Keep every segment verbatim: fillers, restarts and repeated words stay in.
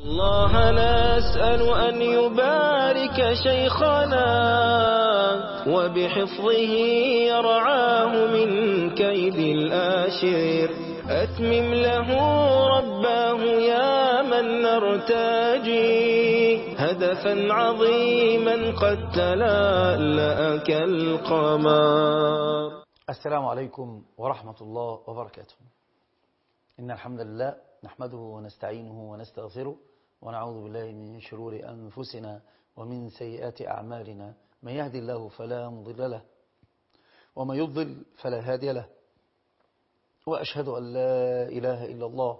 الله نسأل أن يبارك شيخنا وبحفظه يرعاه من كيد الآشر. أتمم له رباه يا من نرتجي هدفا عظيما قد تلألأ كالقمر. السلام عليكم ورحمة الله وبركاته. إن الحمد لله نحمده ونستعينه ونستغفره ونعوذ بالله من شرور أنفسنا ومن سيئات أعمالنا. من يهدي الله فلا مضل له ومن يضلل فلا هادي له، وأشهد أن لا إله إلا الله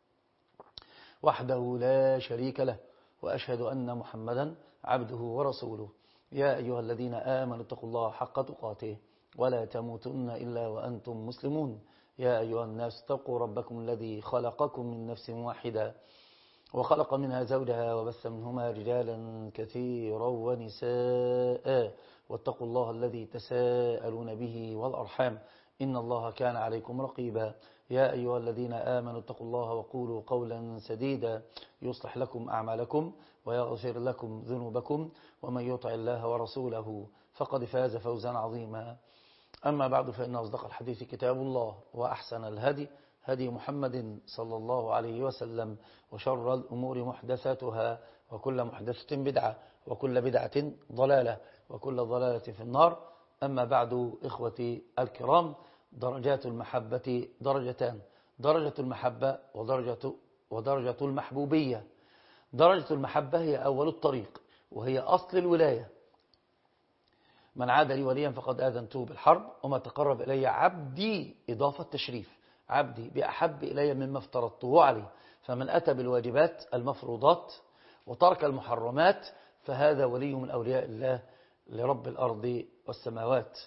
وحده لا شريك له، وأشهد أن محمدا عبده ورسوله. يا أيها الذين آمنوا اتقوا الله حق تقاته ولا تموتن إلا وأنتم مسلمون. يا أيها الناس اتقوا ربكم الذي خلقكم من نفس واحدة وخلق منها زوجها وبث منهما رجالا كثيرا ونساء، واتقوا الله الذي تساءلون به والأرحام إن الله كان عليكم رقيبا. يا أيها الذين آمنوا اتقوا الله وقولوا قولا سديدا يصلح لكم أعمالكم ويغفر لكم ذنوبكم، ومن يطع الله ورسوله فقد فاز فوزا عظيما. أما بعد، فإن أصدق الحديث كتاب الله، وأحسن الهدي هدي محمد صلى الله عليه وسلم، وشر الأمور محدثاتها، وكل محدثة بدعة، وكل بدعة ضلالة، وكل ضلالة في النار. أما بعد، إخوتي الكرام، درجات المحبة درجتان: درجة المحبة ودرجة, ودرجة المحبوبية. درجة المحبة هي أول الطريق، وهي أصل الولاية. من عاد لي وليا فقد آذنته بالحرب، وما تقرب إلي عبدي، إضافة تشريف، عبدي بأحب إلي مما افترضته عليه. فمن أتى بالواجبات المفروضات وترك المحرمات فهذا ولي من أولياء الله لرب الأرض والسماوات.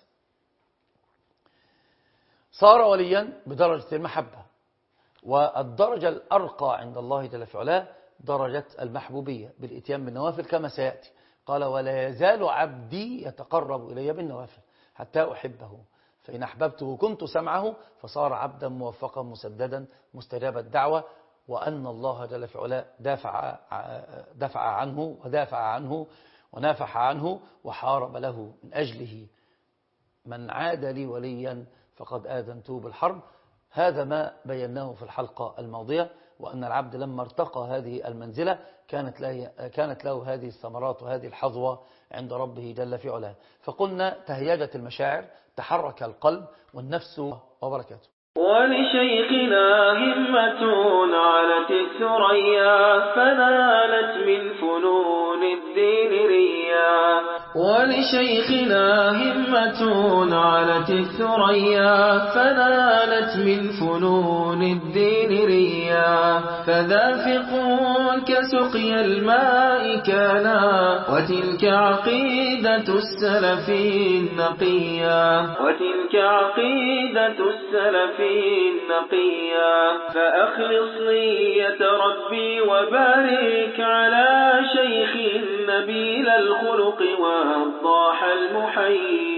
صار وليا بدرجة المحبة. والدرجة الأرقى عند الله جل في علاه درجة المحبوبية بالإتيان بالنوافل كما سيأتي. قال: ولا يزال عبدي يتقرب إلي بالنوافل حتى أحبه، فإن أحببته كنت سمعه، فصار عبدا موفقا مسددا مستجاب الدعوة. وأن الله جل في علاه دافع, دافع عنه ودافع عنه ونافح عنه وحارب له من أجله. من عاد لي وليا فقد آذنته بالحرب. هذا ما بيناه في الحلقة الماضية، وأن العبد لما ارتقى هذه المنزلة كانت له, كانت له هذه الثمرات وهذه الحظوة عند ربه جل في علاه. فقلنا تهيجت المشاعر، تحرك القلب والنفس وبركاته. ولشيخنا همة علت الثريا فنالت من فنون الدين ريا. ولشيخنا همة علت الثريا فنالت من فنون الدين ريا. فذافق كسقي الماء كانا، وتلك عقيدة السلف النقيا. وتلك عقيدة السلف النقيا. فأخلص نية ربي وبارك على شيخ نبيل الخلق والضاح المحيي.